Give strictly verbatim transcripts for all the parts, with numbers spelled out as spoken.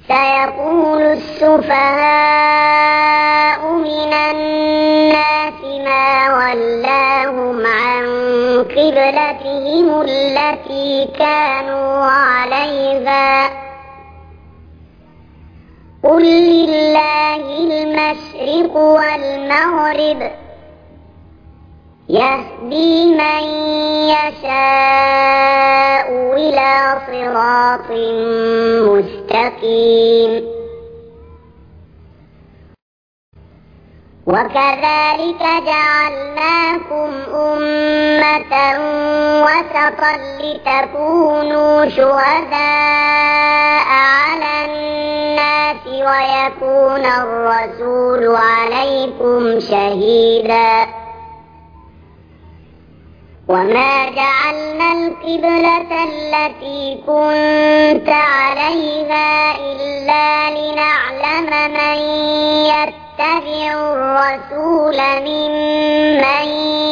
سيقول السفهاء من الناس ما ولاهم عن قبلتهم التي كانوا عليها قل لله المشرق والمغرب يهدي من يشاء إلى صراط مستقيم. وكذلك جعلناكم أمة وسطا لتكونوا شهداء على الناس ويكون الرسول عليكم شهيدا. وما جعلنا القبلة التي كنت عليها إلا لنعلم من يتبع الرسول ممن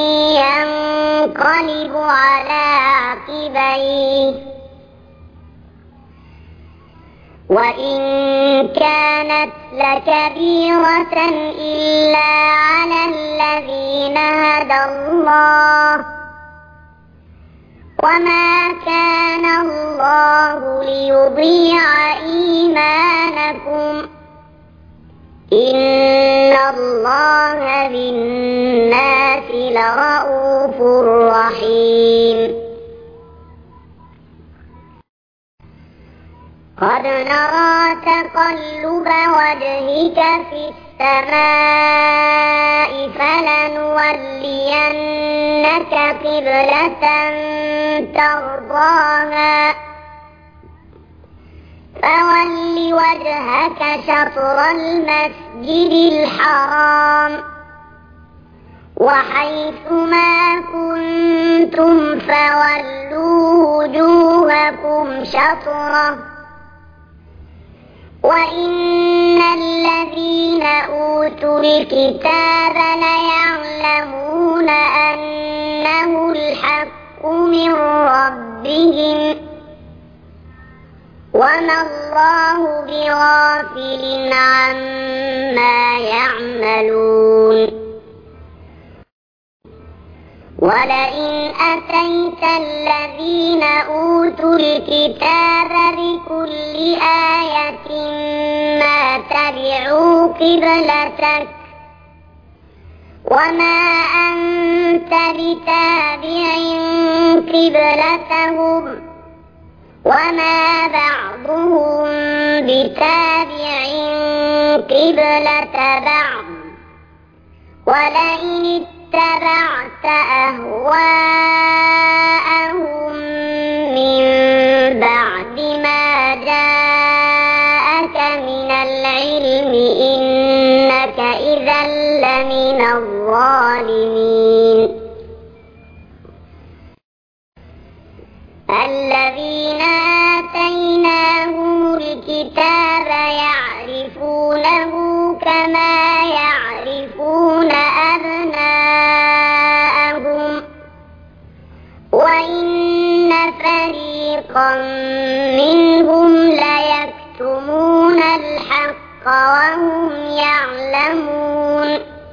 ينقلب على عقبيه وإن كانت لكبيرة إلا على الذين هدى الله وما كان الله ليضيع إيمانكم إن الله بالناس لرءوف رحيم. قد نرى تقلب وجهك في السماء فلنولينك قبلة ترضاها فول وجهك شطر المسجد الحرام وحيث ما كنتم فولوا وجوهكم شطره وإن الذين أوتوا الكتاب ليعلمون أنه الحق من ربهم وما الله بغافل عما يعملون. ولئن أتيت الذين أوتوا الكتاب بكل آية ما تبعوا قبلتك وما أنت بتابع قبلتهم وما بعضهم بتابع قبلة بعض ولئن اتبعت أهواءهم من بعد ما جاءك من العلم إنك إذا لمن الظالمين. الذين آتيناهم الكتاب يعرفونه كما يعرفون أبناءهم وإن فريقا منهم ليكتمون الحق وهم يعلمون.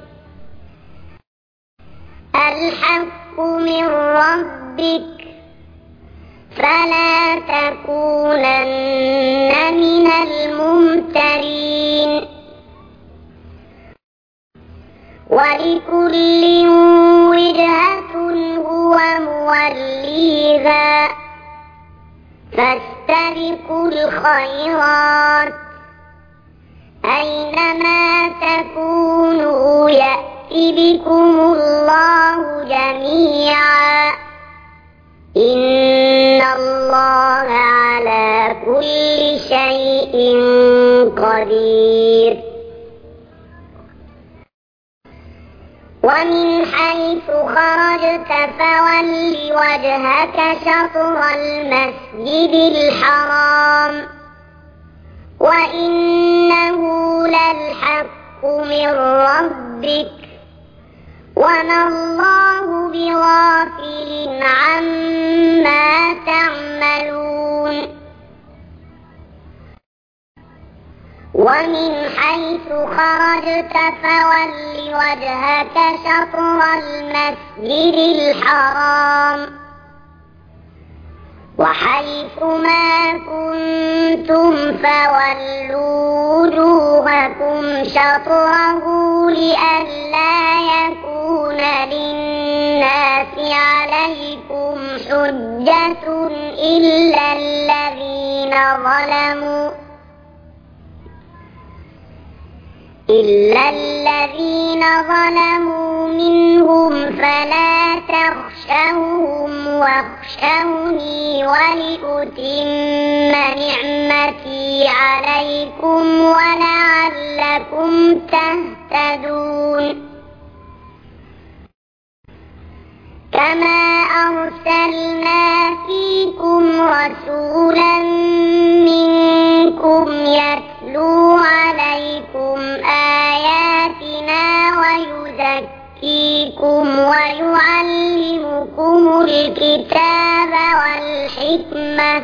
الحق من ربك فلا تكونن من الممترين. ولكل وجهة هو موليها فاستبقوا الخيرات أينما تكونوا يأتي بكم الله جميعا إن الله على كل شيء قدير. ومن حيث خرجت فول وجهك شطر المسجد الحرام وإنه للحق من ربك وما الله بغافل عما تعملون. ومن حيث خرجت فول وجهك شطر المسجد الحرام وحيث ما كنتم فولوا وجوهكم شطره لئلا يكون للناس عليكم حجة إلا الذين ظلموا إلا الذين ظلموا منهم فلا تخشوهم واخشوني ولأتم نعمتي عليكم ولعلكم تهتدون كما أرسلنا فيكم رسولا منكم يتلو عليكم آياتنا ويزكيكم ويعلمكم الكتاب والحكمة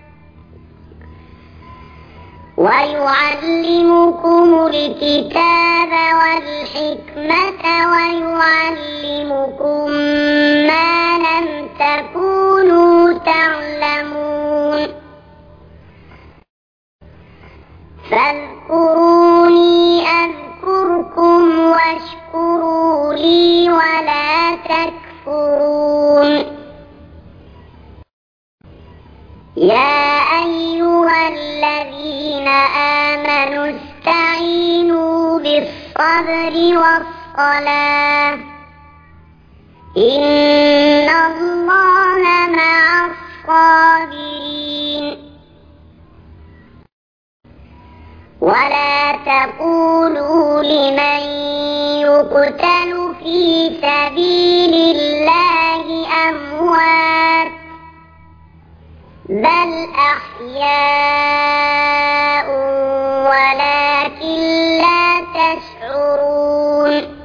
ويعلمكم الكتاب والحكمة ويعلمكم ما لم تكونوا تعلمون فاذكروني أذكركم واشكروا لي ولا تكفرون يا أيها الذين آمنوا استعينوا بالصبر والصلاة إن الله مع الصابرين ولا تقولوا لمن يقتل في سبيل الله أموات بل أحياء ولكن لا تشعرون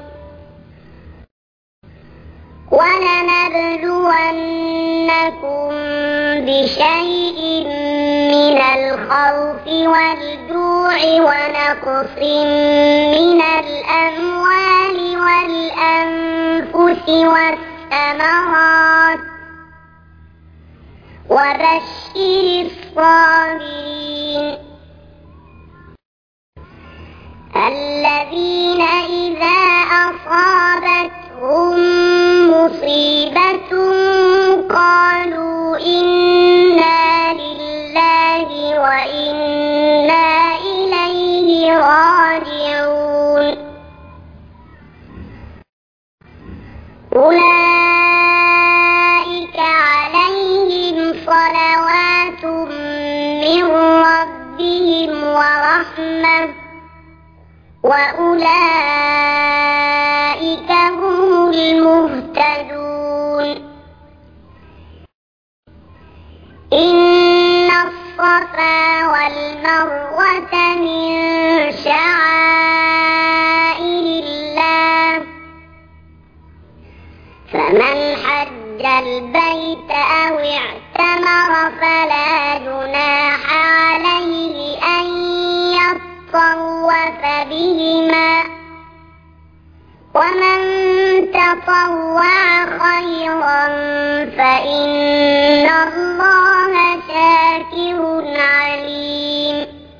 ولنبلونكم بشيء من الخوف والجوع ونقص من الأموال والأنفس والثمرات وبشر الصابرين الذين إذا أصابتهم مصيبة قالوا إنا لله وإنا إليه راجعون أولئك عليهم صلوات من ربهم ورحمة وأولئك هم المهتدون إن الصفا والمروة من شعائر الله فمن حج البيت أو اعتمر فلا جناح عليه أن يطوف بهما ومن تطوع خيرا فإن الله شاكر عليم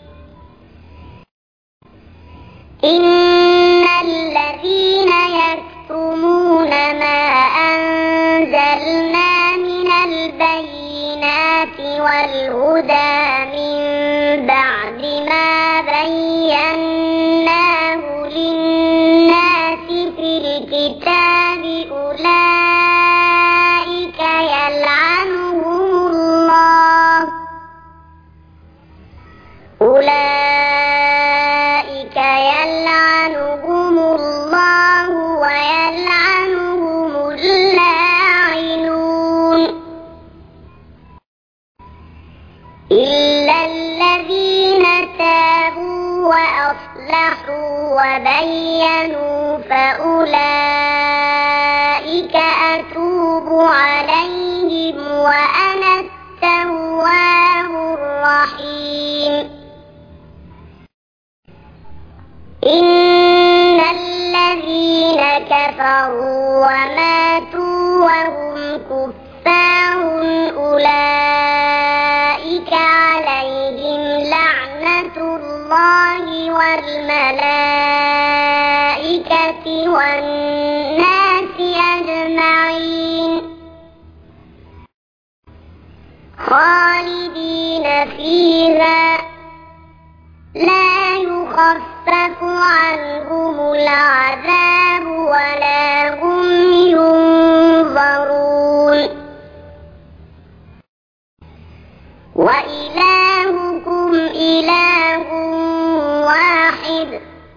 إن الذين يكتمون ما أنزلنا من البينات والهدى من بعد ما بيناه للناس في الكتاب أولئك يلعنهم الله أولئك يلعنهم الله ويلعنهم اللاعنون إلا الذين تابوا وأصلحوا وبينوا فأولئك أتوب عليهم وأنا التواب الرحيم. كفروا وماتوا وهم كفار أولئك عليهم لعنة الله والملائكة والناس أجمعين خالدين فيها لا يخفف عنهم العذاب ولا هم ينظرون وإلهكم إله واحد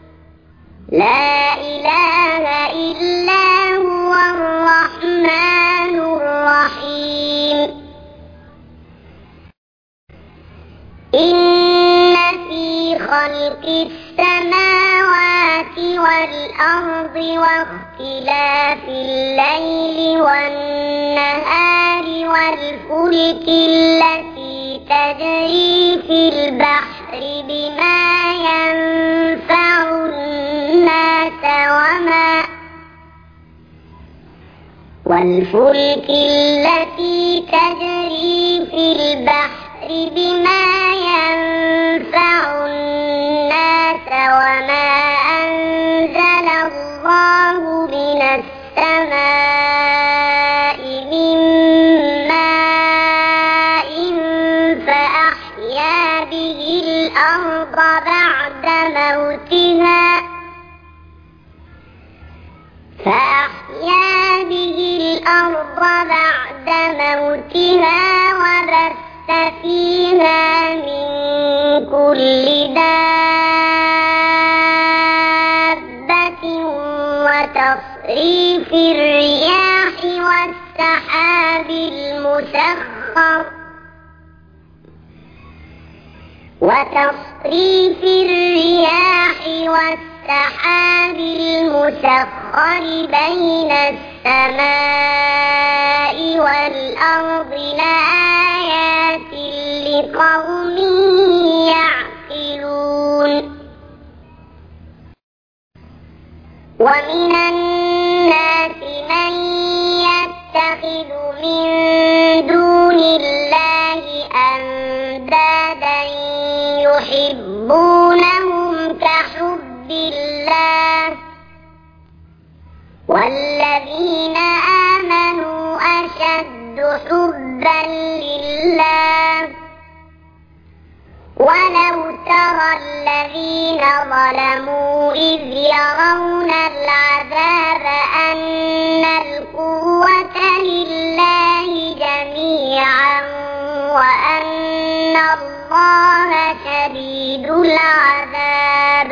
لا إله إلا هو الرحمن الرحيم إن في خلق السماوات والأرض واختلاف الليل والنهار والفلك التي تجري في البحر بما ينفع الناس وما والفلك التي تجري في البحر بما ينفع الناس وما أنزل الله من السماء من ماء فأحيا به الأرض بعد موتها فأحيا به الأرض بعد موتها وبث فيها من كل دابة وتصريف الرياح والسحاب المسخر وتصريف الرياح والسحاب المسخر بين السماء والأرض لآيات لقوم يعقلون ومن الناس من يتخذ من دون الله أندادا يحبونهم كحب الله والذين آمنوا أشد حبا لله ولو ترى الذين ظلموا إذ يرون العذاب أن القوة لله جميعا وأن الله شديد العذاب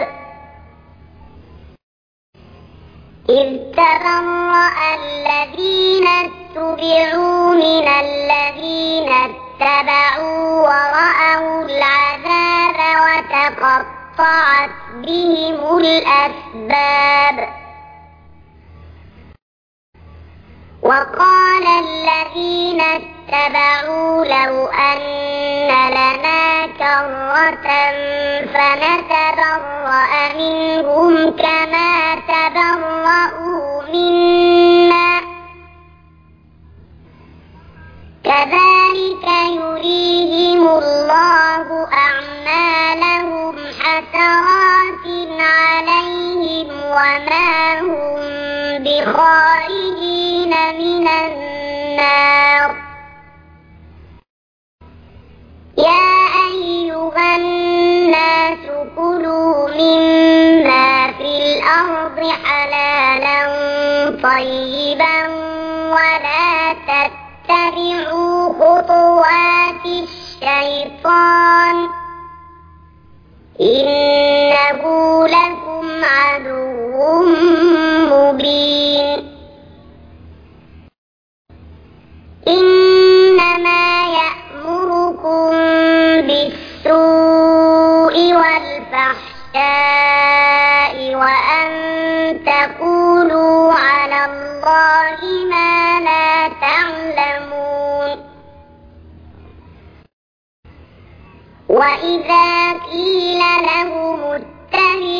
إذ تبرأ الذين اتبعوا من الذين اتبعوا ورأوا العذاب وتقطعت بهم الأسباب وقال الذين اتبعوا لو أن لنا كرة فنتبرأ منهم كما تبرأوا منا كذلك يريهم الله أعمالهم حسرات عليهم وما هم بخارجين من النار يا أيها الناس كلوا مما في الأرض حلالا طيبا ولا تتبعوا خطوات الشيطان إنه لكم عدو مبين إنما يأمركم بالسوء والفحشاء وأن تقولوا على الله ما لا تعلمون وإذا قيل لهم اتبعوا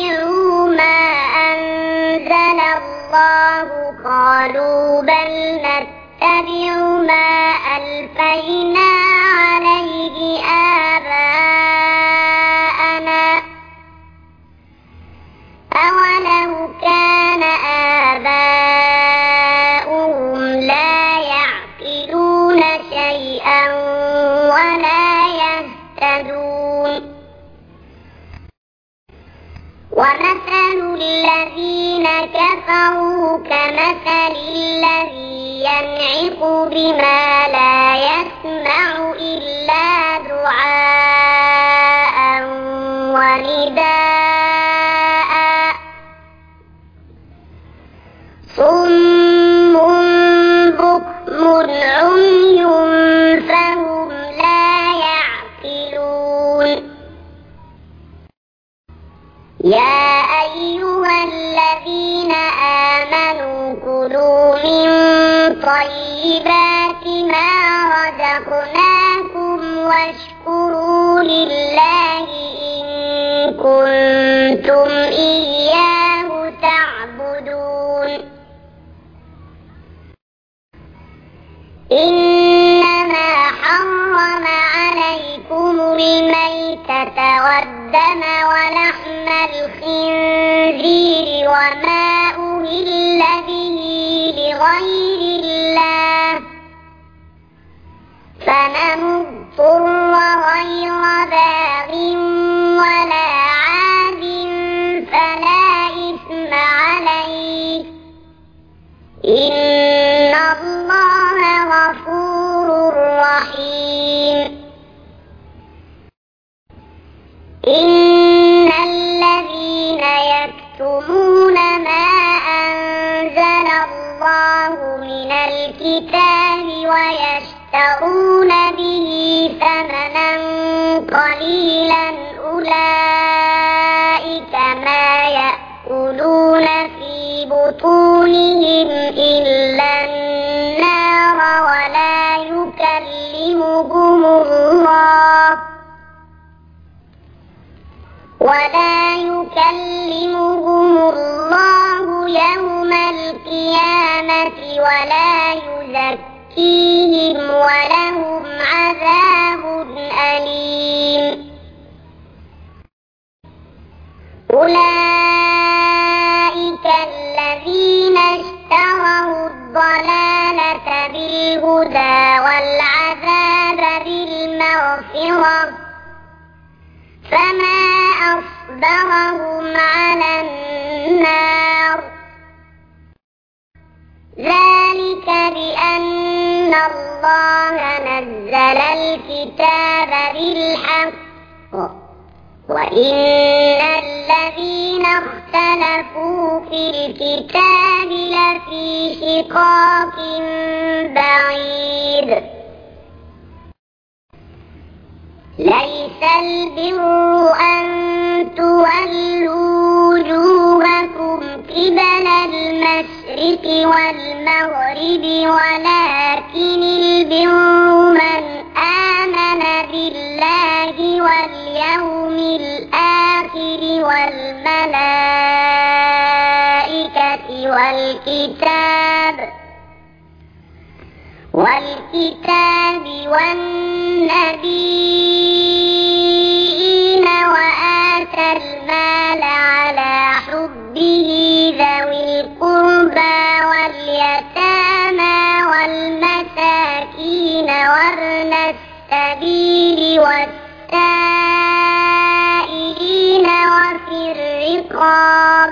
الذين كفروا كمثل الذي ينعق بما لا يسمع إلا دعاء ونداء صم بكم عمي فهم لا يعقلون يا أيها الذين آمنوا كلوا من طيبات ما رزقناكم واشكروا لله إن كنتم إياه تعبدون إنما حرم عليكم الميتة والدم ولحم الخنزير وما أهل به لغير الله فمن اضطر غير باغ ولا عاد فلا إثم عليه إن الله غفور رحيم إن الذين يكتمون ما أنزل الله من الكتاب ويشترون به ثمنا قليلا أولئك ما يأكلون في بطونهم إلا النار ولا يكلمهم الله ولا يكلمهم الله يوم القيامة ولا يزكيهم ولهم عذاب أليم أولئك الذين اشتروا الضلالة بالهدى والعذاب بالمغفرة فما أصبرهم على النار ذلك بأن الله نزل الكتاب بالحق وإن الذين اختلفوا في الكتاب لفي شقاق بعيد ليس البر أن تولوا وجوهكم قبل المشرق والمغرب ولكن البر من آمن بالله واليوم الآخر والملائكة والكتاب والكتاب والنبيين وآتى المال على حبه ذوي القربى واليتامى والمساكين وابن السبيل والسائلين وفي الرقاب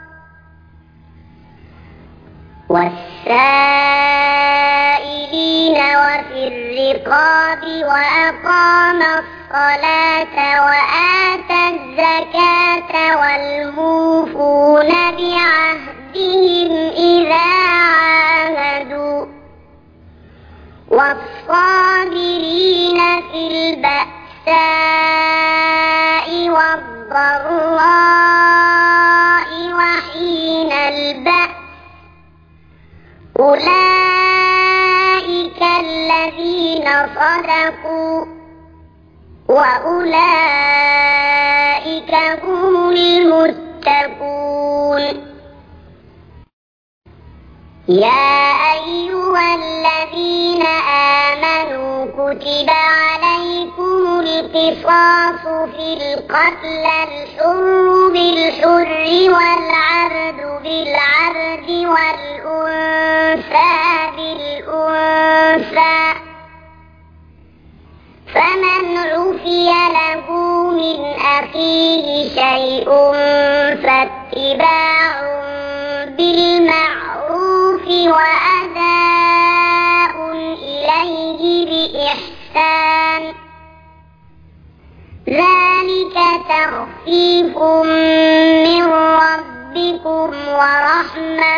والسائلين وفي الرقاب وأقام الصلاة وآتى الزكاة والموفون بعهدهم إذا عاهدوا والصابرين في البأساء والضراء وحين البأس أولئك الذين صدقوا وأولئك هم المتقون يا أيها الذين آمنوا كتب عليكم القصاص في القتلى الحر بالحر والعبد بالعبد والأنثى بالأنثى فمن عفي له من أخيه شيء فاتباع بالمعروف وأداء إليه بإحسان ذلك تخفيف من ربكم ورحمة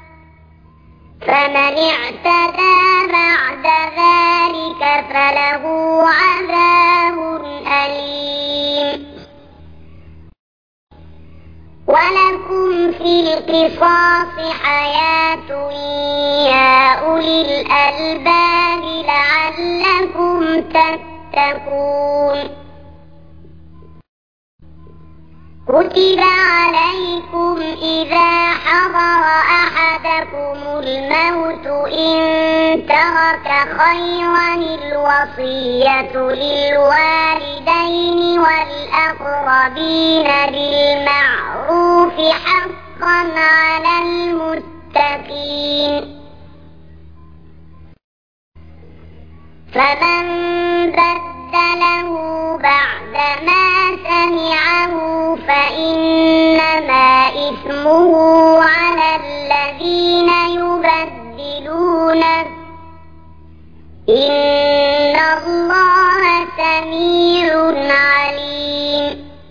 فمن اعتدى بعد ذلك فله عذاب أليم ولكم في القصاص حياة يا أولي الألباب لعلكم تتقون كتب عليكم إذا حضر أحدكم الموت إن ترك خيرا الوصية للوالدين والأقربين بالمعروف حقا على المتقين فمن بدله بعدما سمعه فإنما إثمه على الذين يبدلونه إن الله سميع عليم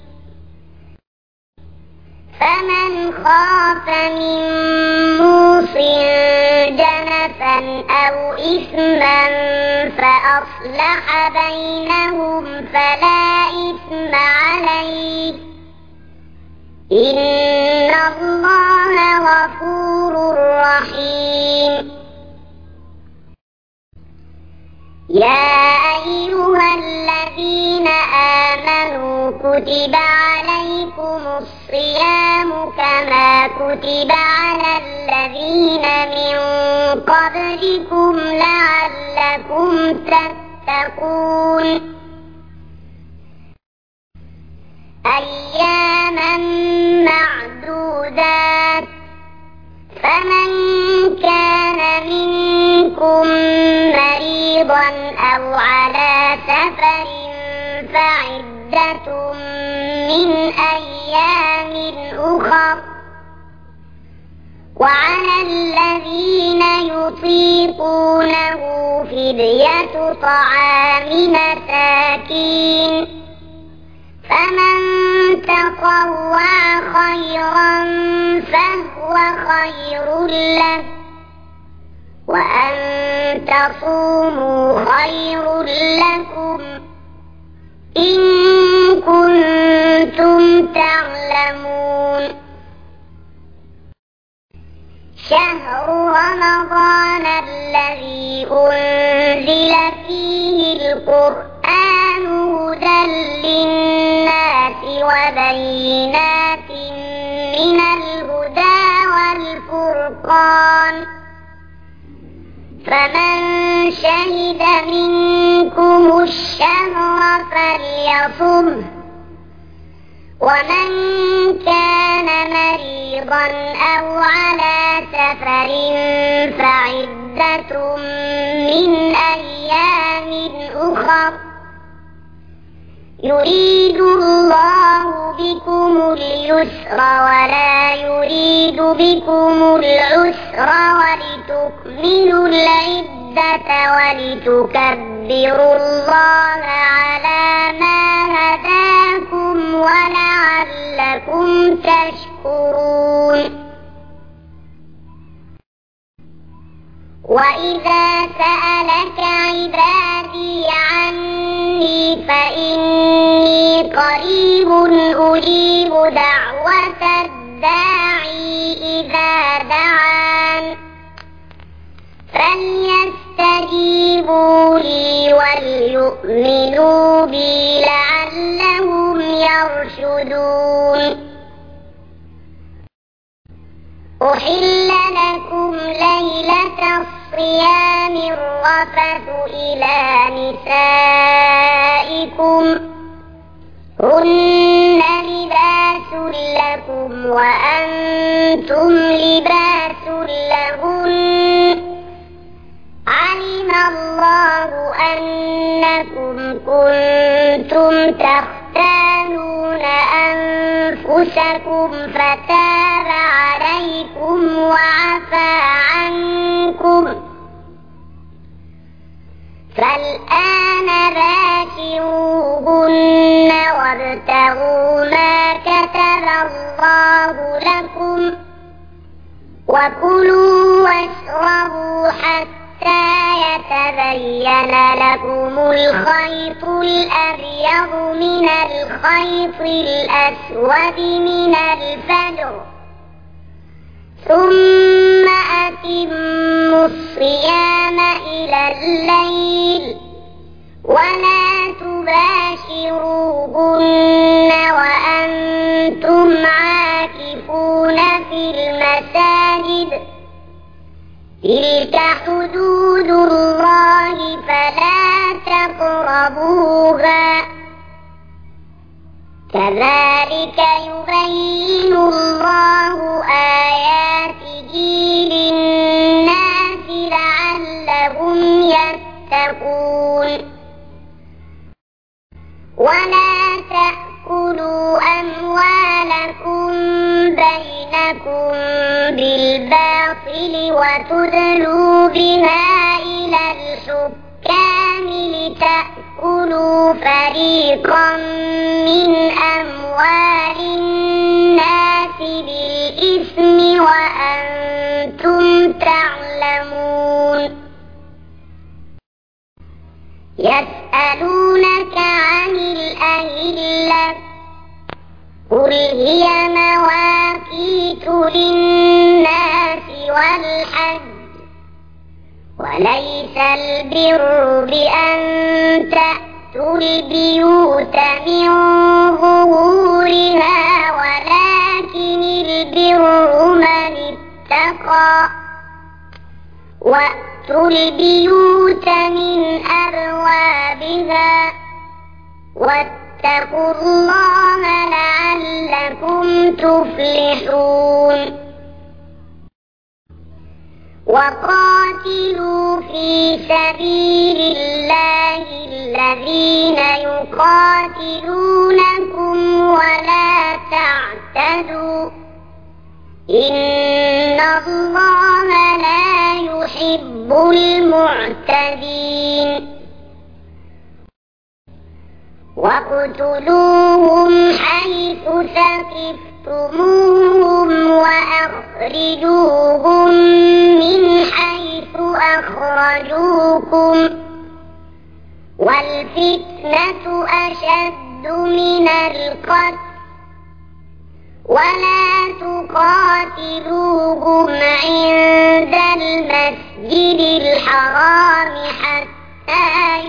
فمن خاف من موص جنفا أو إثما فأصلح بينهم فلا إثم عليه إن الله غفور رحيم يا أيها الذين آمنوا كتب عليكم الصيام كما كتب على الذين من قبلكم لعلكم تتقون أياما معدودات فمن كان منكم مريضا أو على سفر فعدة من أيام أخر وعلى الذين يطيقونه فدية طعام مساكين فمن تطوع خيرا فهو خير له وأن تصوموا خير لكم إن كنتم تعلمون شهر رمضان الذي أنزل فيه القرآن هدى للناس وبينات من الهدى والفرقان فمن شهد منكم الشهر فليصمه ومن كان مريضا أو على سفر فعدة من أيام أخر يريد الله بكم اليسر ولا يريد بكم العسر ولتكملوا العدة ولتكبروا الله على ما هداكم ولعلكم تشكرون وإذا سألك عبادي عني فإني قريب أجيب دعوة الداعي إذا دعان فليستجيبوا لي وليؤمنوا بي لعلهم يرشدون أحل لكم ليلة الصيام الرفث إلى نسائكم هن لباس لكم وأنتم لباس لهن علم الله أنكم كنتم تختانون أنفسكم أنفسكم فتاب عليكم وعفى عنكم فالآن باشروهن وابتغوا ما كتب الله لكم وكلوا واشربوا حتى يتبين لكم الخيط الأبيض من الخيط الأسود من الفجر ثم أتموا الصيام إلى الليل ولا تباشروهن وأنتم عاكفون في المساجد تلك حدود الله فلا تقربوها كذلك يبين الله آياته للناس لعلهم يتقون ولا تأكلوا أموالكم بينكم بالباطل وتدلوا بها إلى الحكام لتأكلوا فريقا من أموال الناس بالإثم وأنتم تعلمون يسألونك عن الأهلة قل هي مواقيت للناس والحج وليس البر بأن تأتوا البيوت من ظهورها ولكن البر من اتقى وأتوا البيوت من أبوابها واتقوا الله لعلكم تفلحون وقاتلوا في سبيل الله الذين يقاتلونكم ولا تعتدوا إن الله لا يحب المعتدين واقتلوهم حيث ثقفتموهم وأخرجوهم من حيث أخرجوكم والفتنة أشد من القتل ولا تقاتلوهم عند المسجد الحرام حتى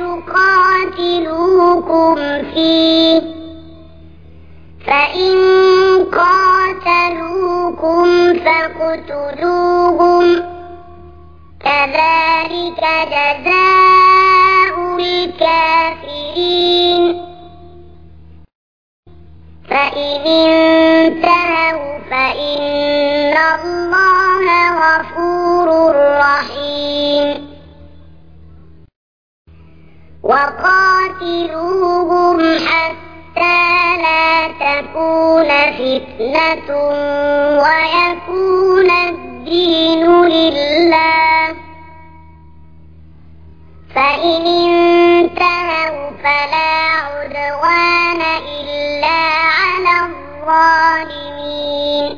يقاتلوكم فيه فإن قاتلوكم فاقتلوهم كذلك جزاء الكافرين فإن انتهوا فإن الله غفور رحيم وقاتلوهم حتى لا تكون فتنة ويكون الدين لله فإن انتهوا فلا عدوان إلا على الظالمين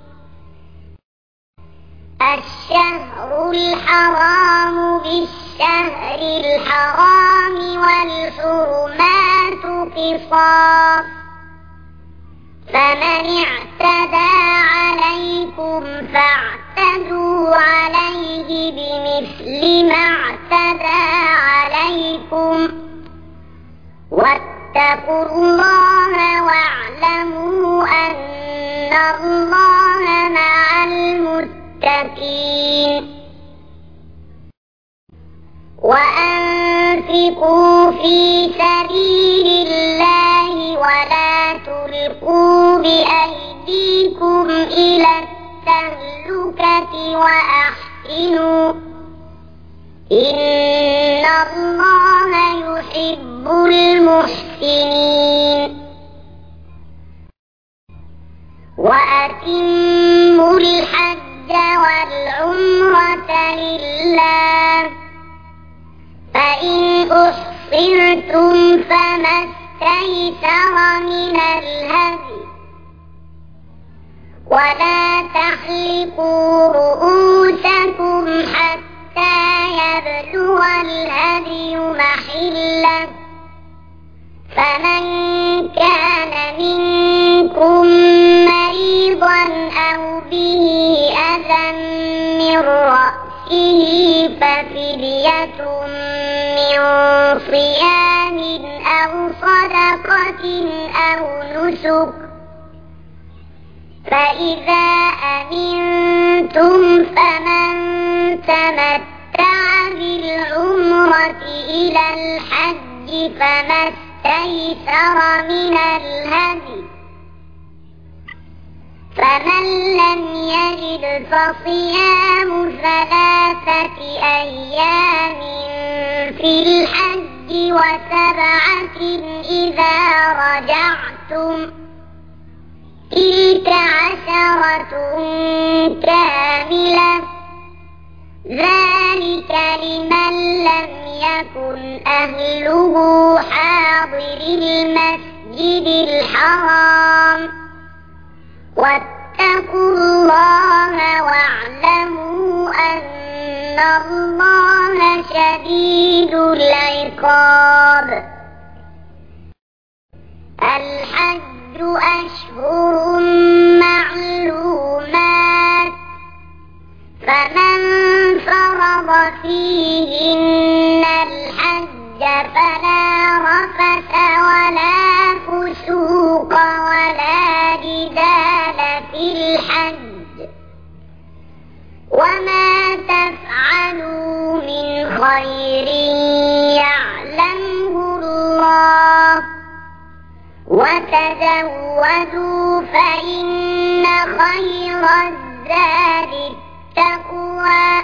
الشهر الحرام بالشهر الحرام والحرمات قصاص فمن اعتدى عليكم فاعتدوا عليه بمثل ما اعتدى عليكم واتقوا الله واعلموا أن الله مع المتقين وأنفقوا في سبيل الله ولا تلقوا بأيديكم إلى التهلكة وأحسنوا إن الله يحب المحسنين وأتموا الحج والعمرة لله فإن أحصرتم فما استيسر من الهدي ولا تحلقوا رؤوسكم حتى يبلغ الهدي محله فمن كان منكم مريضا أو به أذى من رأسه ففدية من صيام أو صدقة أو نسك فإذا أمنتم فمن تمتع بالعمرة إلى الحج فما استيسر من الهدي فمن لم يجد فصيام ثلاثة أيام في الحج وسبعة إذا رجعتم تلك عشرة كاملة ذلك لمن لم يكن أهله حاضر المسجد الحرام واتقوا الله واعلموا أن الله شديد العقاب. الحج أشهر معلومات فمن فرض فيهن الحج فلا رفث ولا فسوق ولا جدال في الحج وما تفعلوا من خير يعلمه الله وتزودوا فإن خير الزاد التقوى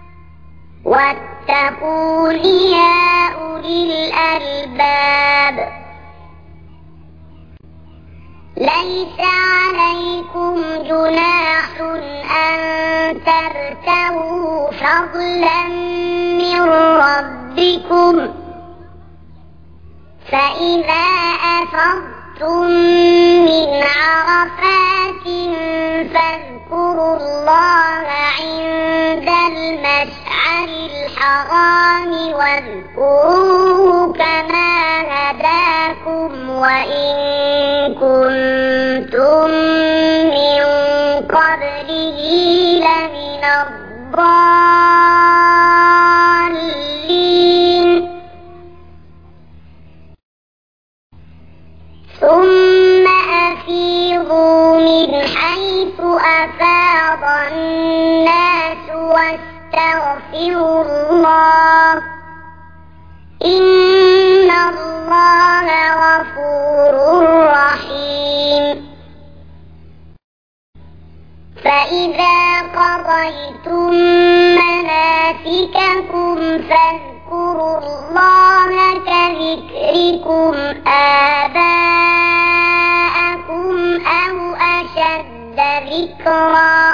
واتقون يا أولي الألباب. ليس عليكم جناح أن تبتغوا فضلا من ربكم فإذا أفضتم من عرفات فاذكروا الله عند المشعر الحرام واذكروه كما هداكم وإن كنتم من قبله لمن الضالين. ثم أفيضوا من حيث أفاض الناس واستغفروا الله إن الله غفور رحيم. فإذا قضيتم مناسككم فاذكروا الله كذكركم آباءكم أو أشد ذكرا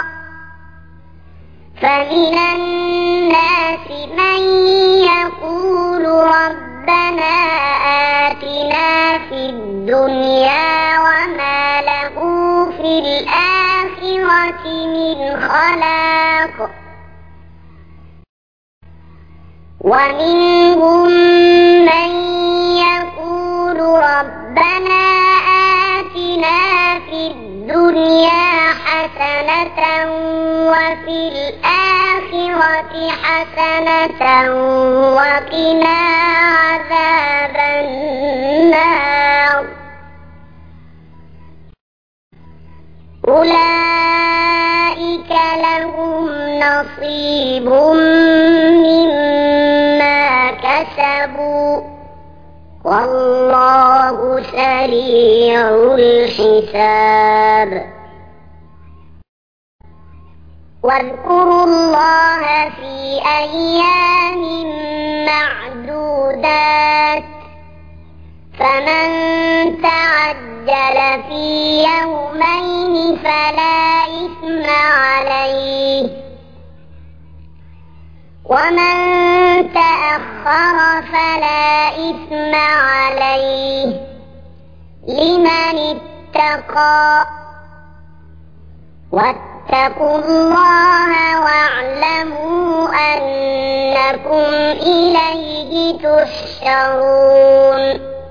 فمن الناس من يقول ربنا آتنا في الدنيا وما له في الآخرة من خلاق ومنهم من يقول ربنا آتنا في الدنيا حسنة وفي الآخرة حسنة وقنا عذاب النار. أولئك لهم نصيب مما كسبوا والله سريع الحساب. واذكروا الله في أيام معدودات فمن تعجل في يومين فلا إثم عليه، ومن تأخر فلا إثم عليه لمن اتقى. واتقوا الله واعلموا أنكم إليه تحشرون.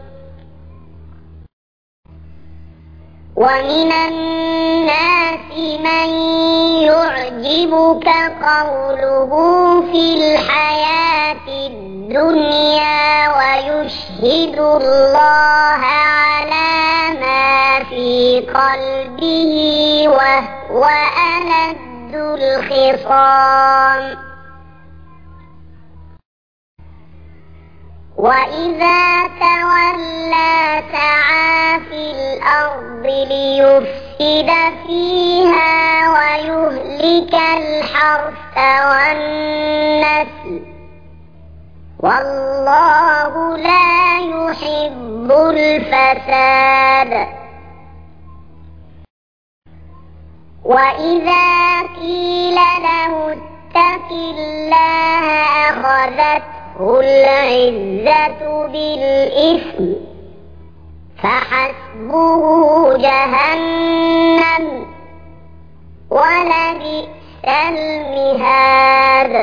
ومن الناس من يعجبك قوله في الحياة الدنيا ويشهد الله على ما في قلبه وهو ألد الخصام. وإذا تولى سعى في الأرض ليفسد فيها ويهلك الحرث والنسل، والله لا يحب الفساد. وإذا قيل له اتق الله أخذته العزة بالإثم فحسبه جهنم ولبئس المهاد.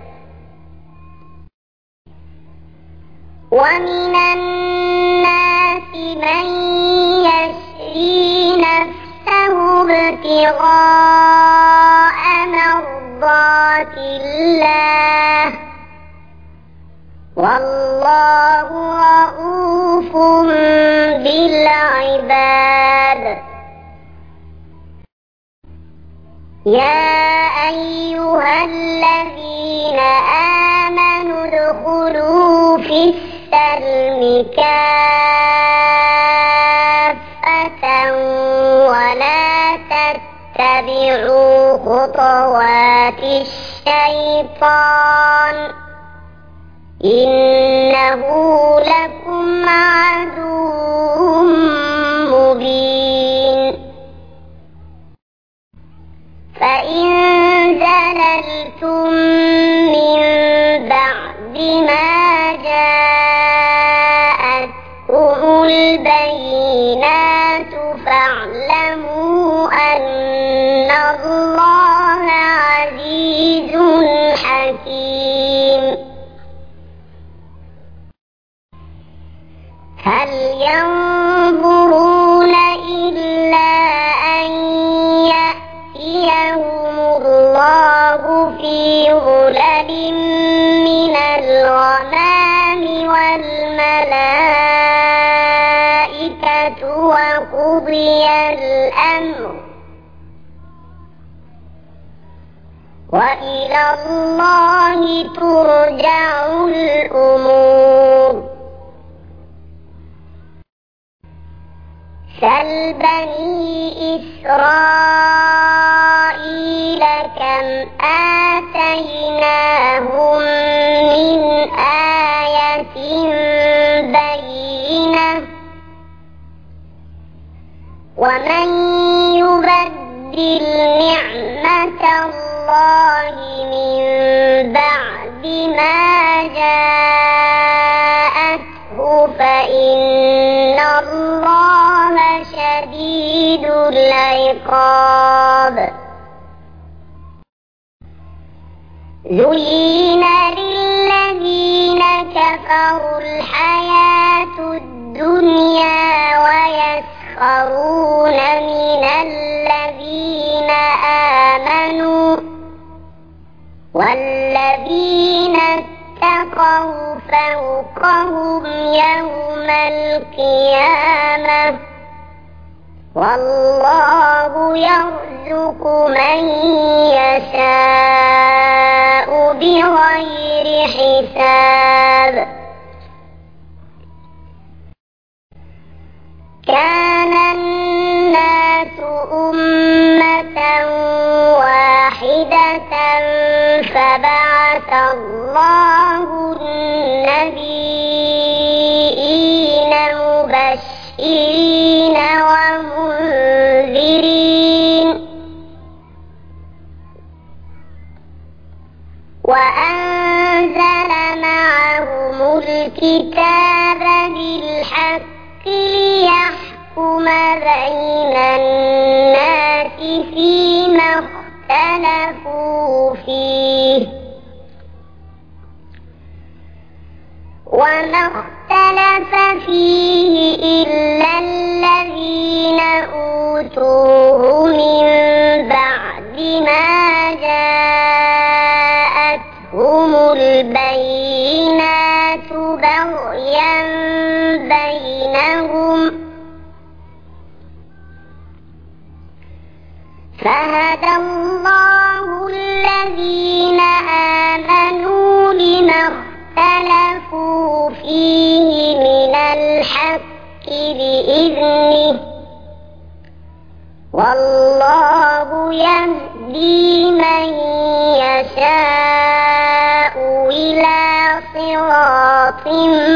ومن الناس من يشري نفسه ابتغاء مرضات الله، والله رؤوف بالعباد. يا أيها الذين آمنوا ادخلوا في السلم كافة ولا تتبعوا خطوات الشيطان إنه لكم عدو مبين. فإن زللتم من بعد ما جاءتكم البينات فاعلموا أن الله عزيز حكيم. هل ينظرون إلا أن يأتيهم الله في ظلل من الغمام والملائكة وقضي الأمر وإلى الله ترجع الأمور. سل بني إسرائيل كم آتيناهم من آية بينة ومن يبدل نعمة الله من بعد ما جاءته فإن الله شديد العقاب. زين للذين كفروا الحياة الدنيا ويسخرون من الذين آمنوا والذين اتقوا فوقهم يوم القيامة والله يرزق من يشاء بغير حساب. كان الناس أمة واحدة فبعث الله النبيين مبشرين ومنذرين وأنزل معهم الكتاب بالحق ليحكم بين الناس فيما اختلفوا فيه وما اختلف فيه إلا الذين أوتوه من بعد ما جاءتهم البينات بغيا بينهم فهدى الله الذين آمنوا لما اختلفوا فيه من الحق بإذنه والله يهدي من يشاء إلى صراط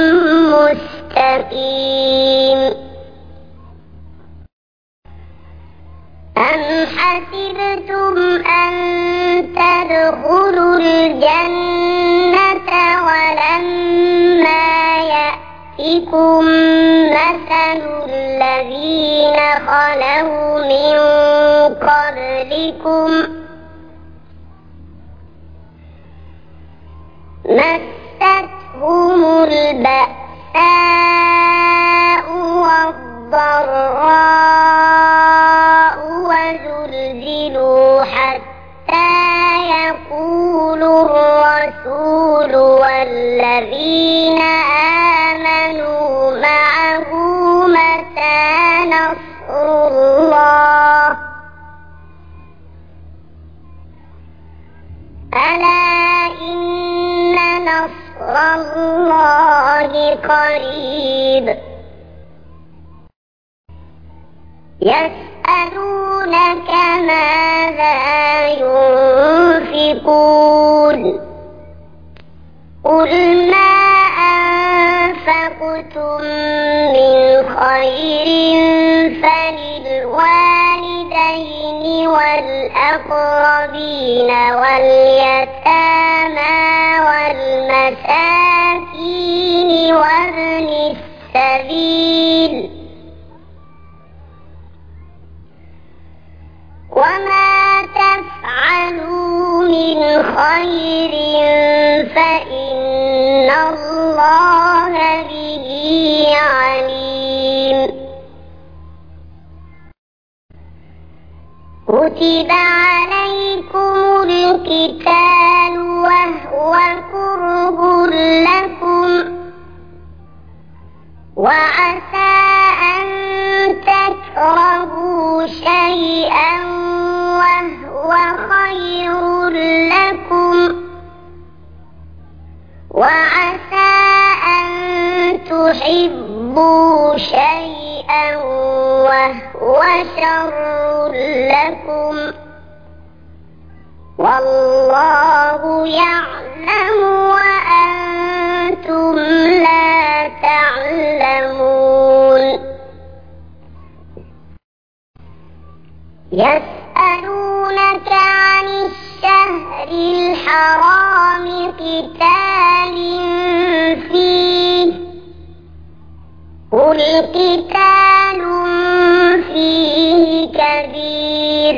مستقيم أم حسبتم أن تدخلوا الجنة ولما يأتكم مثل الذين خلوا من قبلكم مستهم البأساء والضراء وزلزلوا حتى يقول الرسول والذين آمنوا معه متى نصر الله ألا إن نصر الله قريب يسألونك ماذا ينفقون قل ما أنفقتم من خير فللوالدين والأقربين واليتامى والمساكين وابن السبيل وما تفعلوا من خير فإن الله به عليم كتب عليكم القتال وهو كره لكم وعسى أن تكرهوا شيئا وهو خير لكم وعسى أن تحبوا شيئا وهو شر لكم والله يعلم وأنتم لا تعلمون يسألونك عن الشهر الحرام قتال فيه قل قتال فيه كبير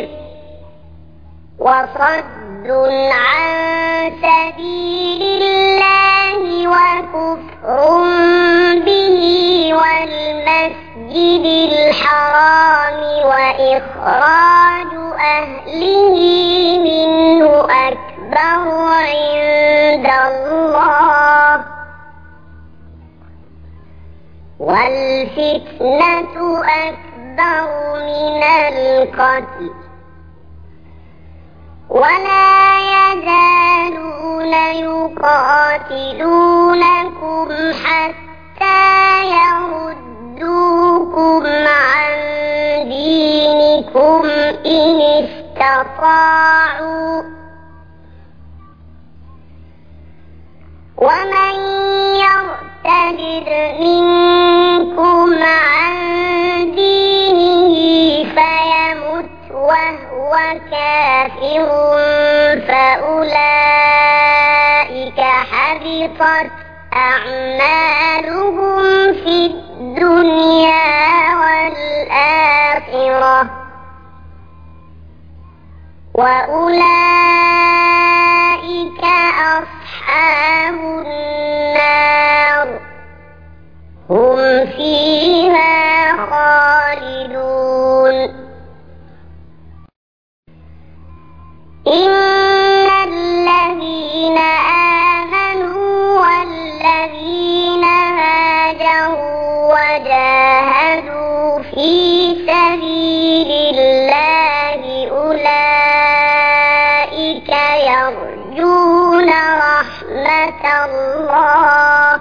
وصد عن سبيل الله وكفر به والمسجد الحرام وإخراج أهله منه أكبر عند الله والفتنة أكبر من القتل ولا يزالون يقاتلونكم حتى يردوكم عن دينكم إن استطاعوا ومن يرتد منكم عن وهو كافر فأولئك حبطت أعمالهم في الدنيا والآخرة وأولئك أصحاب النار هم فيها خالدون. إن الذين آمنوا والذين هاجروا وجاهدوا في سبيل الله أولئك يرجون رحمة الله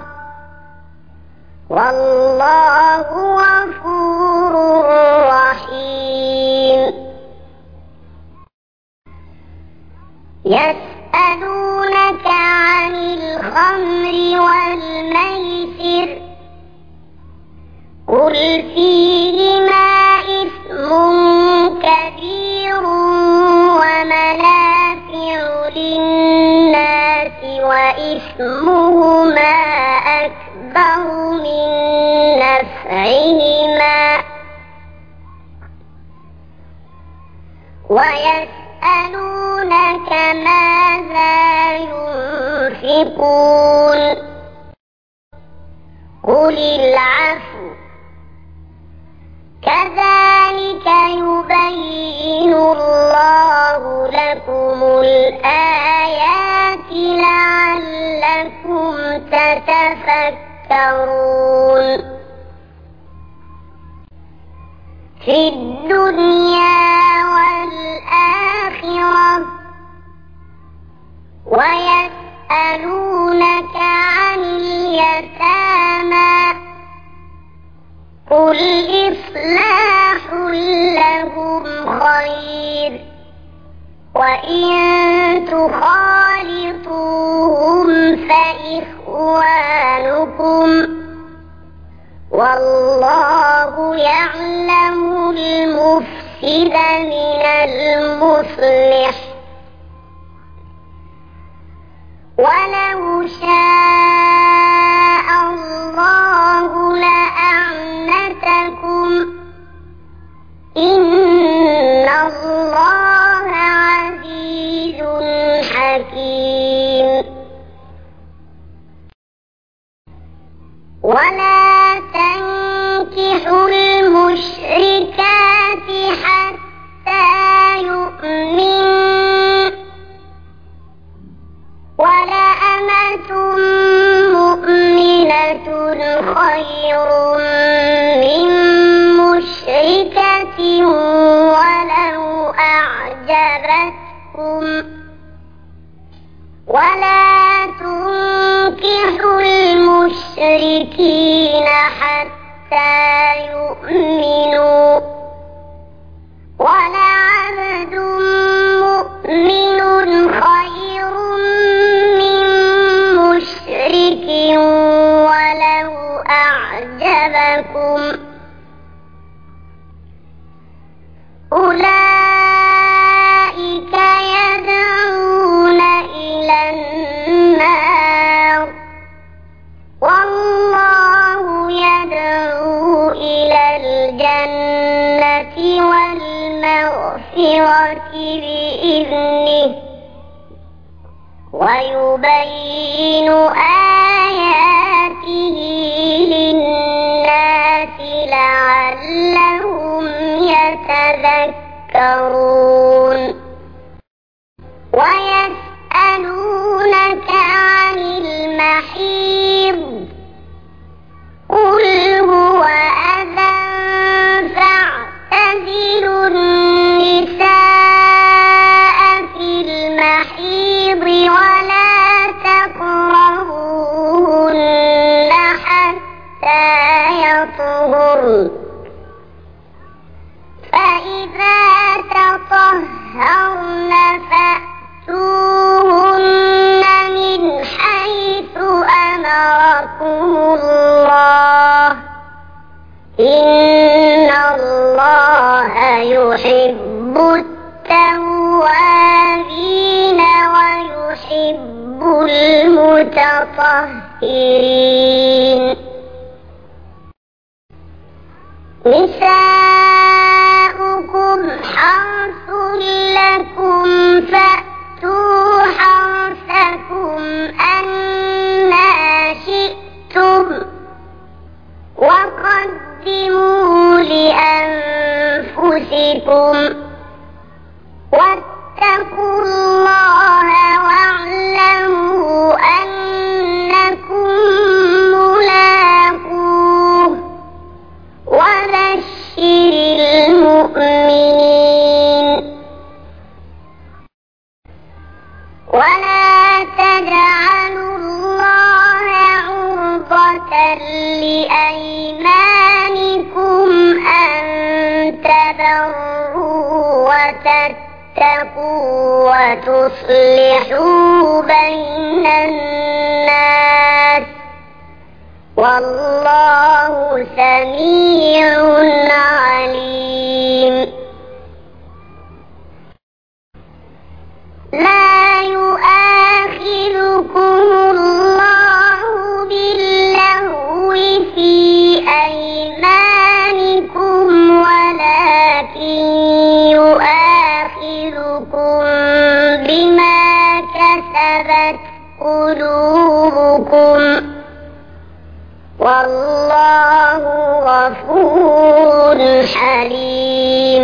والله غفور رحيم. يسألونك عن الخمر والميسر قل فيهما إثم كبير ومنافع للناس وإثمهما أكبر من نفعهما ويسألونك ماذا ينفقون قل العفو كذلك يبين الله لكم الآيات لعلكم تتفكرون. في الدنيا والآخرة ويسألونك عن اليتامى قل إصلاح لهم خير وإن تخالطوهم فإخوانكم والله يعلم المفسد من المصلح ولو شاء الله لأعنتكم إن الله عزيز حكيم. ولا تنكحوا المشركات حتى يؤمنوا ولأمة مؤمنة خير من مشركة ولو أعجبتكم ولا تنكحوا المشركين حتى يؤمنوا ولعبد مؤمن خير من مشرك ولو أعجبكم أولئك يدعون إلى النار والله يدعو إلى الجنة والمغفرة بإذنه ويبين آياته للناس لعلهم يتذكرون. ويسألونك عن المحيض قل هو أذى فاعتزلوا النساء في المحيض ولا تقربوهن حتى يطهرن فإذا تطهرن فأتوهن من حيث أمركم الله إن الله يحب التوابين ويحب المتطهرين. نساؤكم حرث لكم فأتوا حرثكم أنى شئتم وقدموا لأنفسكم واتقوا الله واعلموا أنكم ملاقوه وبشر المؤمنين. ولا تجعلوا الله عرضة لأيمانكم أن تبروا وتتقوا وتصلحوا بين الناس والله سميع عليم. لا يؤاخذكم الله باللغو في أيمانكم ولكن يؤاخذكم بما كسبت قلوبكم والله غفور حليم.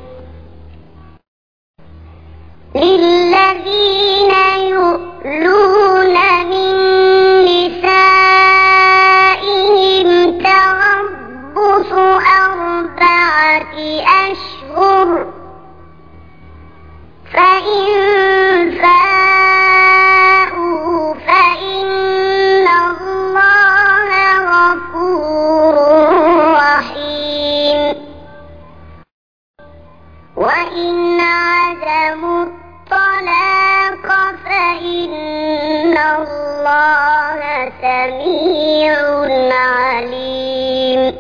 للذين يؤلون من نسائهم تربص أربعة أشهر فإن فاءوا فإن الله غفور رحيم. وإن عزموا الطلاق فإن الله سميع عليم.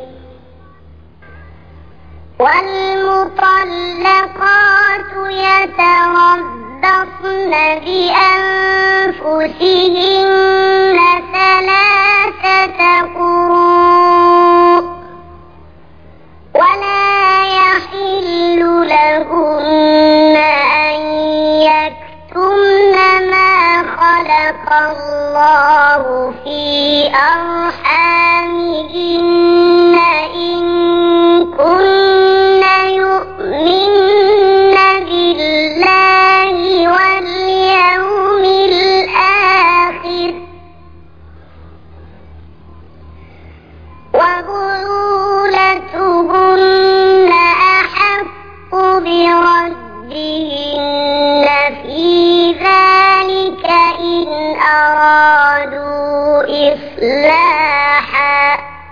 والمطلقات يتربصن بأنفسهن ثلاثة قروء ولا يحل لهن أن يكتمن ما خلق الله في أرحامهن إن كن يؤمن بالله واليوم الآخر وبعولتهن أحق بردهن في ذلك إن أرادوا إصلاحا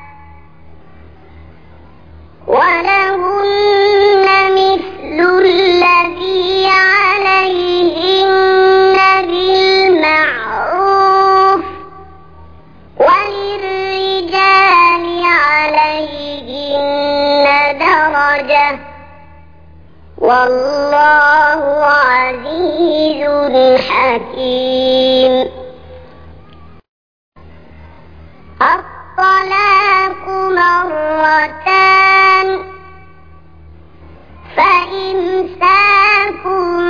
ولهن مثل الذي عليهن بالمعروف وللرجال عليهن درجة والله عزيز حكيم. الطلاق مرتان فإمساك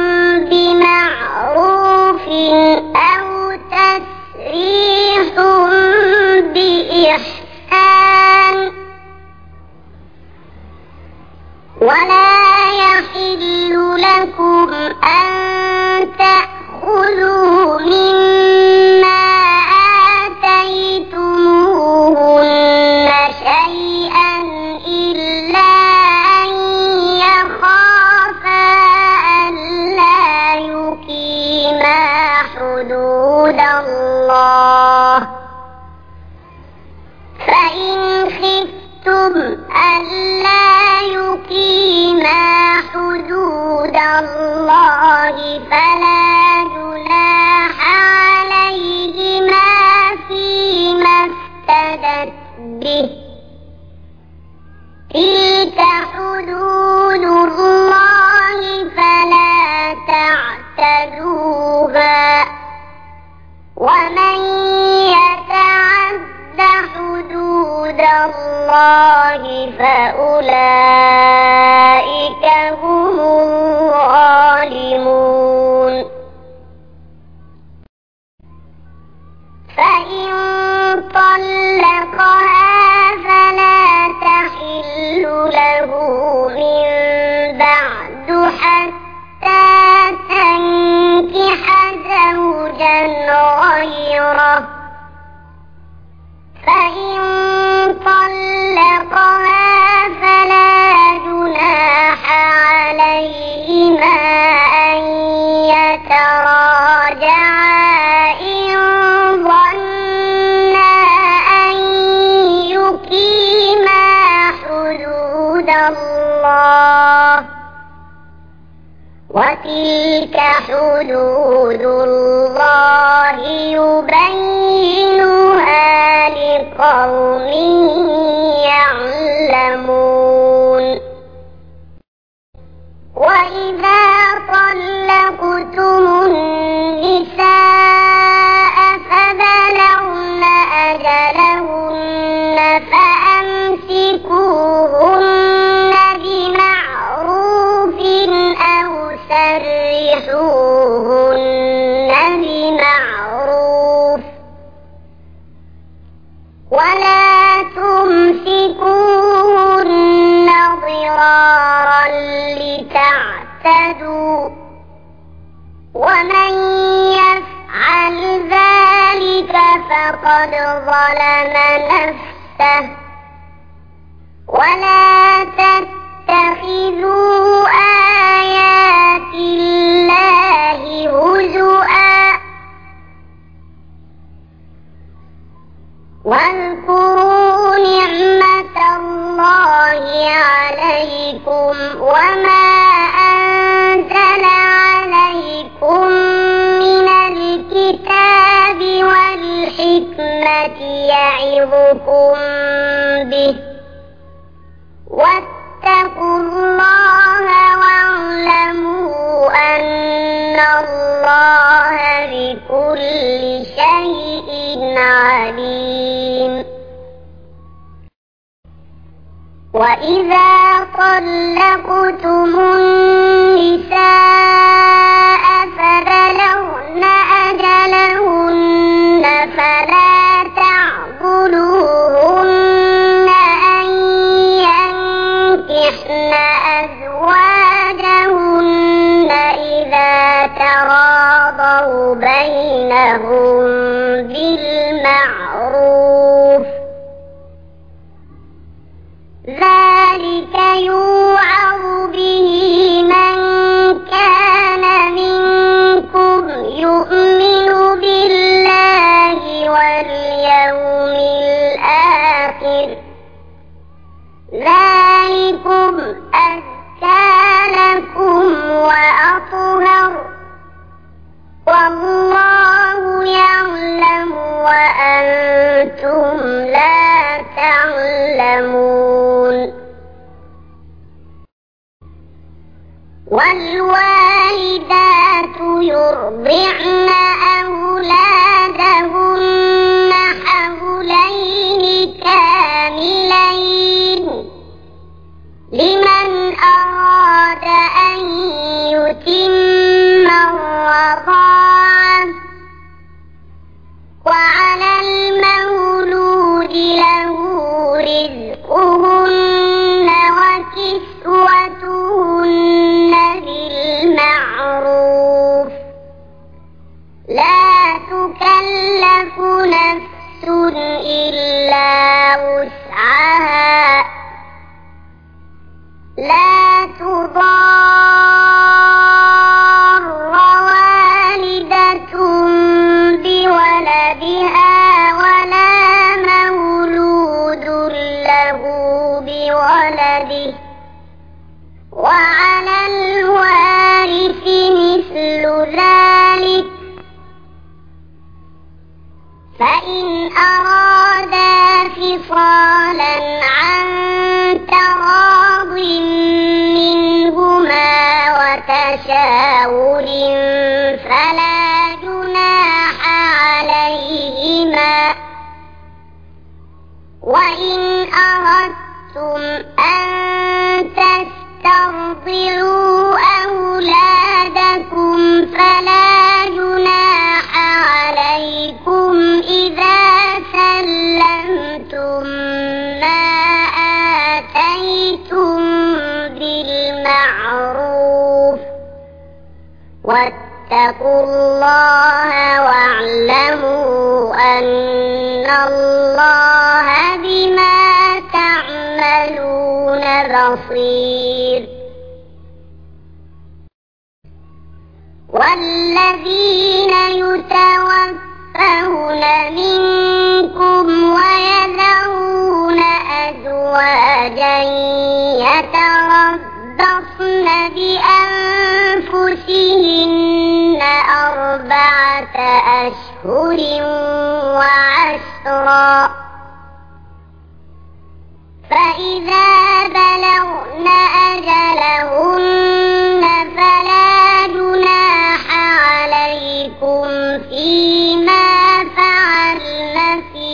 بمعروف أو تسريح بإحسان ولا يحل لكم أن تأخذوا مما آتيتموهن شيئا إلا أن يخافا ألا يقيما حدود الله فإن خفتم ألا يقيما حدود الله فلا جناح عليهما فيما افتدت به تلك حدود الله حتى تنكح زوجا غيره، فإن طلقها فلا جناح عليهما أن يتراجعا إن ظنا أن يقيما حدود الله، وتلك حدود الله يبينها لقوم يعلمون. وإذا طلقتم النساء فبلغن أجلهن فأمسكوهن بمعروف أو سرحوهن بمعروف، ولا تمسكوهن ضرارا لتعتدوا، ومن يفعل ذلك فقد ظلم نفسه. ولا تتخذوا آيات الله هزؤا، واذكروا نعمة الله عليكم وما أنزل عليكم من الكتاب والحكمة يعظكم به، واتقوا الله واعلموا أن الله بكل شيء عليم. وإذا طلقتم النساء فبلغن أجلهن فلا تعضلوهن أن ينكحن أزواجهن إذا تراضوا بينهم بالمعروف، ذلك يوعظ به من كان منكم يؤمن بالله واليوم الآخر، ذلكم أزكى لكم وأطهر، والله يعلم وأنتم لا تعلمون. والوالدات يرضعن أولادهن حولين كاملين لمن أراد أن يتم الرضاعة، وعلى المولود له رزقهن وكسوتهن بالمعروف، لا تكلف نفس إلا وسعها، لا تضار والدة بولدها ولا مولود له بولده، وعلى الوارث مثل ذلك، فإن أرادا فصالا عن تراض منهما وتشاور فلا جناح عليهما. وإن أردتم أن تسترضعوا أولادكم فلا جناح عليكم إذا سلمتم ما آتيتم بالمعروف، واتقوا الله واعلموا أن الله بما تعملون بصير. والذين يتوفون منكم ويذرون أزواجا يتربصن بأنفسهن أربعة أشهر وعشرا، فإذا بلغن أجلهن فلا جناح عليكم فيما فعلن في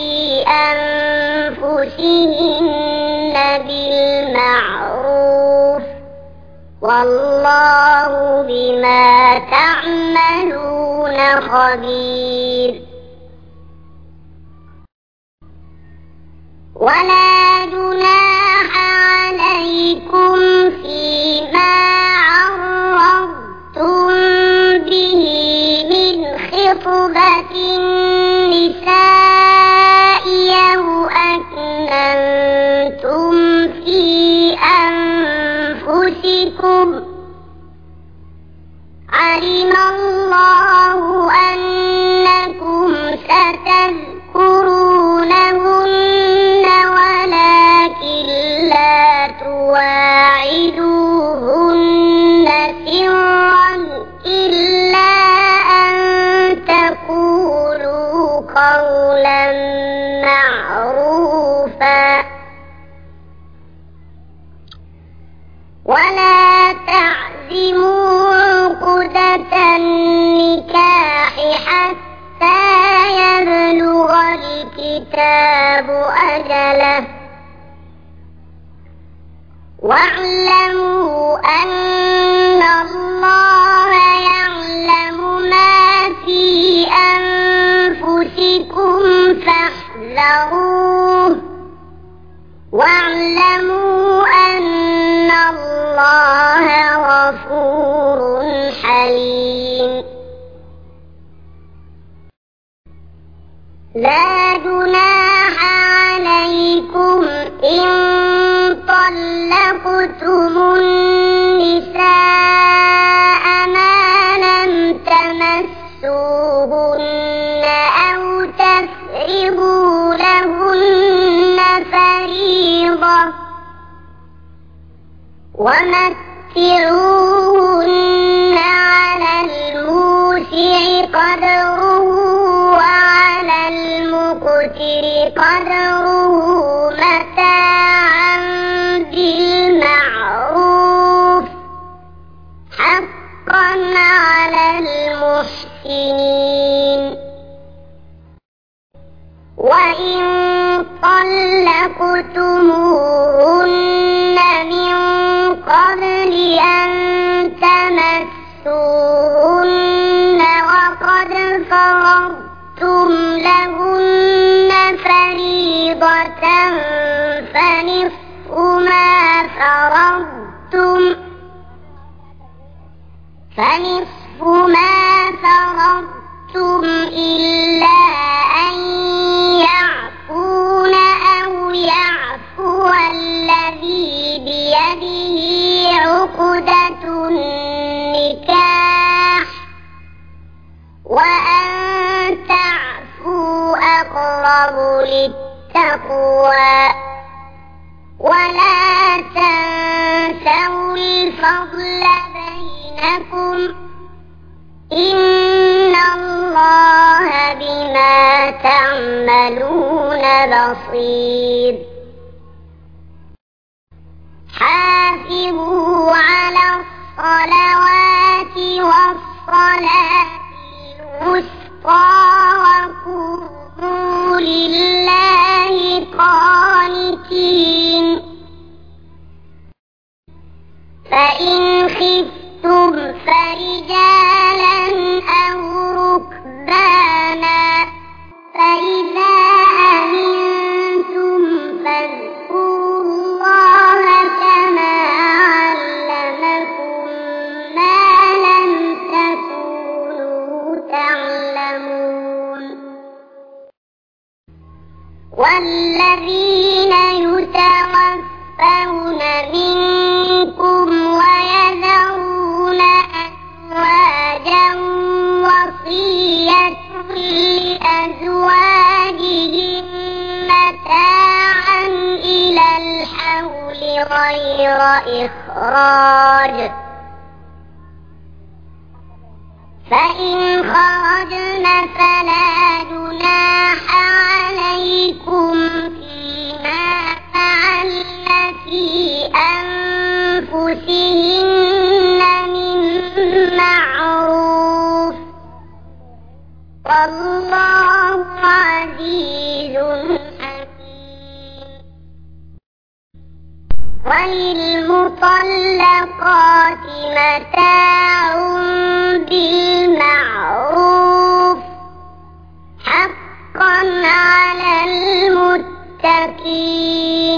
أنفسهن بالمعروف، والله بما تعملون خبير. ولا جناح عليكم فيما عرضتم به من خطبة النساء أو أكننتم في أنفسكم، علم الله أنكم ستذكرونهن ولكن لا تواعدوهن سرا إلا أن تقولوا قولا معروفا، ولا تعزموا عقدة النكاح حتى يبلغ الكتاب أجله، واعلموا أن الله يعلم ما في أنفسكم فاحذروه، واعلموا أن الله غفور حليم. لا جناح عليكم إن طلقتم النساء ما لم تمسوهن أو تفرضوا لهن فريضة، ومتعوهن على الموسع قدره وعلى المقتر قدره متاعا بالمعروف، حقا على المحسنين. وإن طلقتموهن من قبل أن تمسوهن وقد فرضتم لهن فريضة فنصف ما فرضتم فنصف ما فرضتم إلا أن يعفون أو يعفو الذي بيده عقدة النكاح، وأن تعفوا أقرب للتقوى، ولا تنسوا الفضل بينكم، إن الله بما تعملون بصير. حافظوا على الصلوات والصلاة الوسطى وقوموا لله قانتين. فإن خفتم فرجالا أو ركبانا، فإذا أمنتم فاذكروا الله كما علمكم ما لم تكونوا غير إخراج فإن خرجن فلا جناح عليكم فيما فعلن في أنفسهن من معروف والله عزيز حكيم. وللمطلقات متاع بالمعروف حقا على المتقين.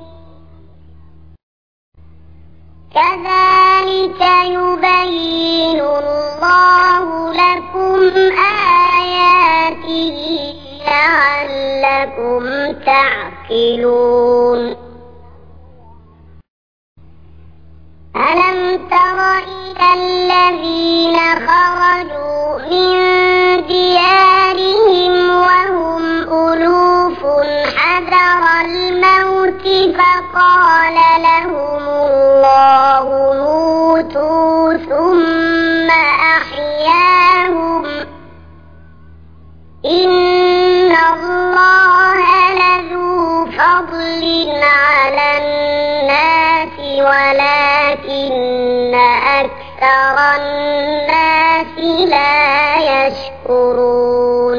كذلك يبين الله لكم آياته لعلكم تعقلون. ألم تر إلى الذين خرجوا من ديارهم وهم ألوف حذر الموت فقال لهم الله موتوا ثم أحياهم إن الله لذو فضل على الناس ولكن أكثر الناس لا يشكرون.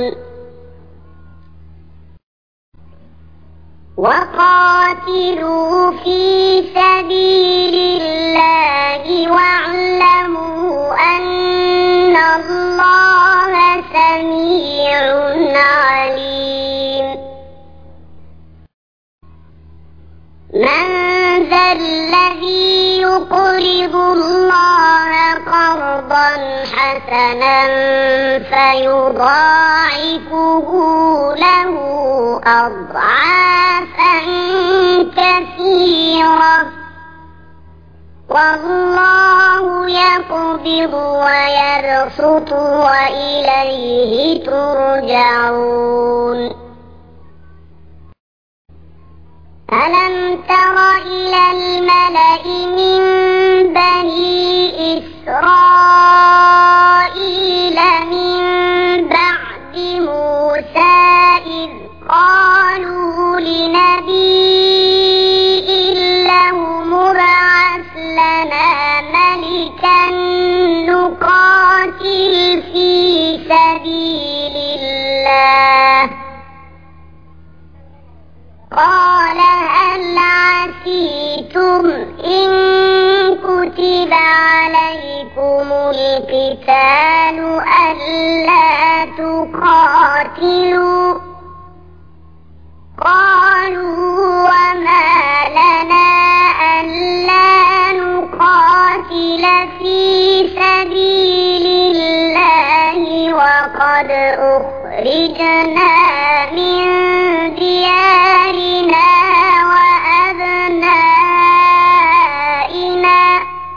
وقاتلوا في سبيل الله واعلموا أن الله سميع عليم. من ذا الذي يقرض الله قرضا حسنا فيضاعفه له أضعافا كثيرة والله يقبض ويبسط وإليه ترجعون. ألم تر إلى الملأ من بني إسرائيل من بعد موسى إذ قالوا لنبي له مبعث لنا ملكا نقاتل في سبيل الله قال هل عسيتم إن كتب عليكم القتال ألا تقاتلوا قالوا وما لنا ألا نقاتل في سبيل الله وقد أخرجنا من ديارنا وأبنائنا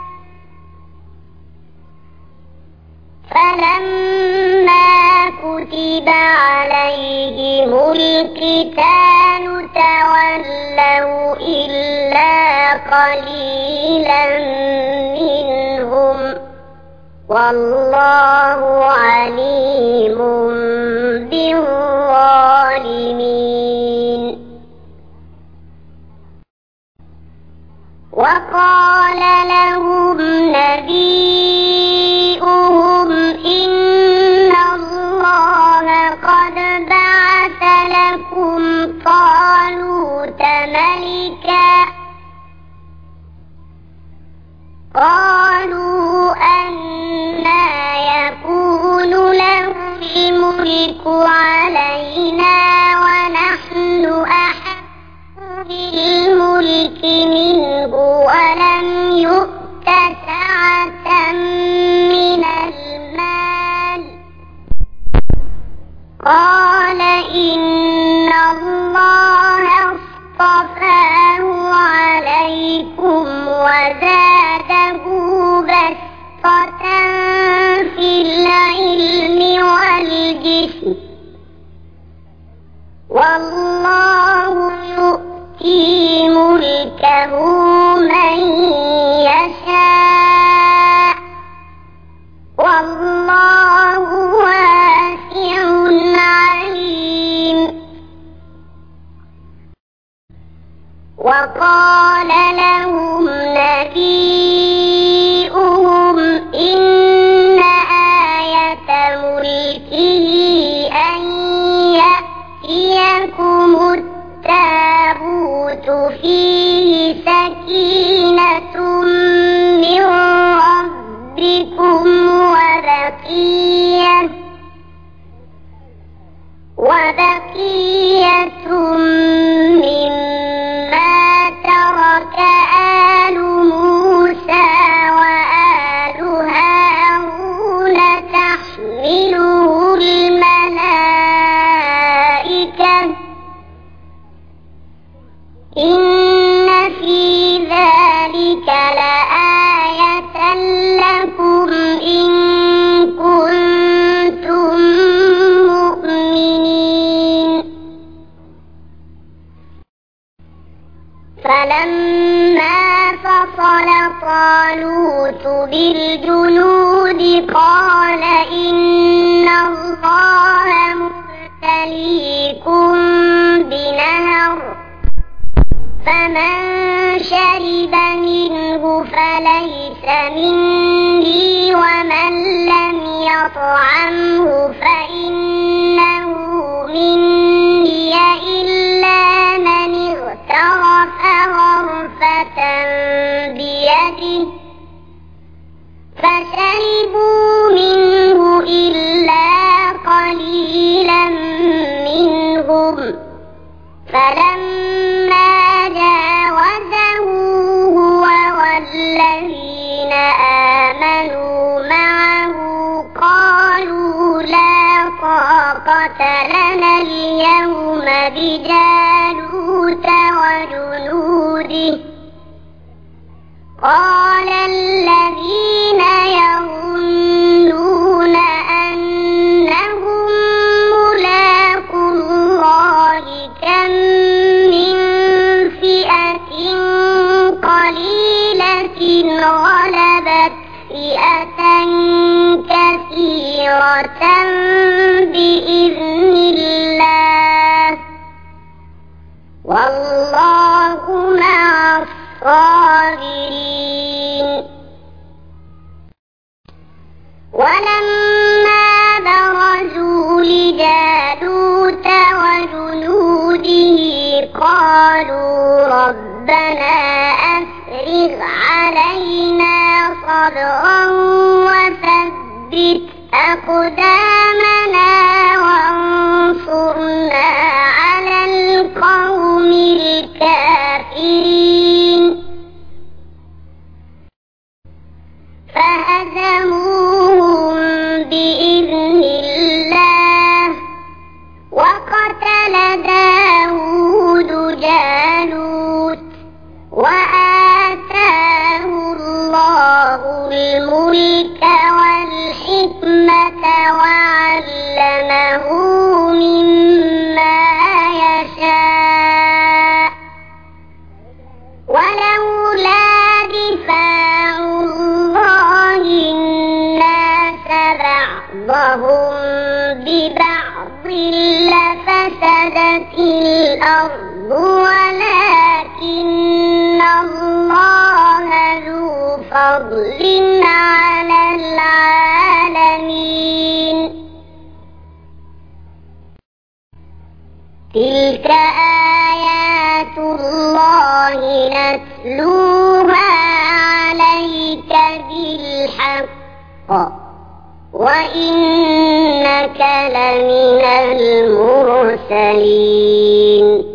فلما كتب عليهم القتال تولوا إلا قليلا منهم والله عليم بالظالمين. وقال لهم نبيهم إن الله قد بعث لكم طالوت ملكا قالوا أنى يكون له الملك علينا ونحن أحق بالملك منه ولم يؤت سعة من المال قال إن الله اصطفاه عليكم وزاده بسطة في العلم والجسم والله يؤتي ملكه من قال لهم نبيؤهم إن آية ملكه أن يأتيكم التابوت فيه سكينة من ربكم وبقية وبقية مما ترك آل موسى وآل هارون تحمله الملائكة إن في ذلك لآية لكم إن كنتم مؤمنين. فلما فصل طالوت بالجنود قال إن الله مبتليكم بنهر فمن شرب منه فليس مني ومن لم يطعمه فإنه مني إلا من اغترف غرفة بيده فشربوا منه إلا قليلا منهم فلما جاوزه هو والذين آمنوا معه قالوا لا طاقة لنا اليوم بجالوت وجنوده قال الذين يظنون أنهم ملاقو الله كم من فئة قليلة غلبت فئة كثيرة بإذن الله والله مع الصابرين. ولما برزوا لجالوت وجنوده قالوا ربنا أفرغ علينا صبرا وثبت أقدامنا وانصرنا على القوم الكافرين. فهزموهم بإذن الله وقتل داود جالوت وآتاه الله الملك والحكمة وعلمه مما يشاء ولولا دفاع الله الناس بعضهم ببعض لفسدت الأرض ولكن الله ذو فضل على العالمين. تلك آيات الله نتلوها عليك بالحق وإنك لمن المرسلين.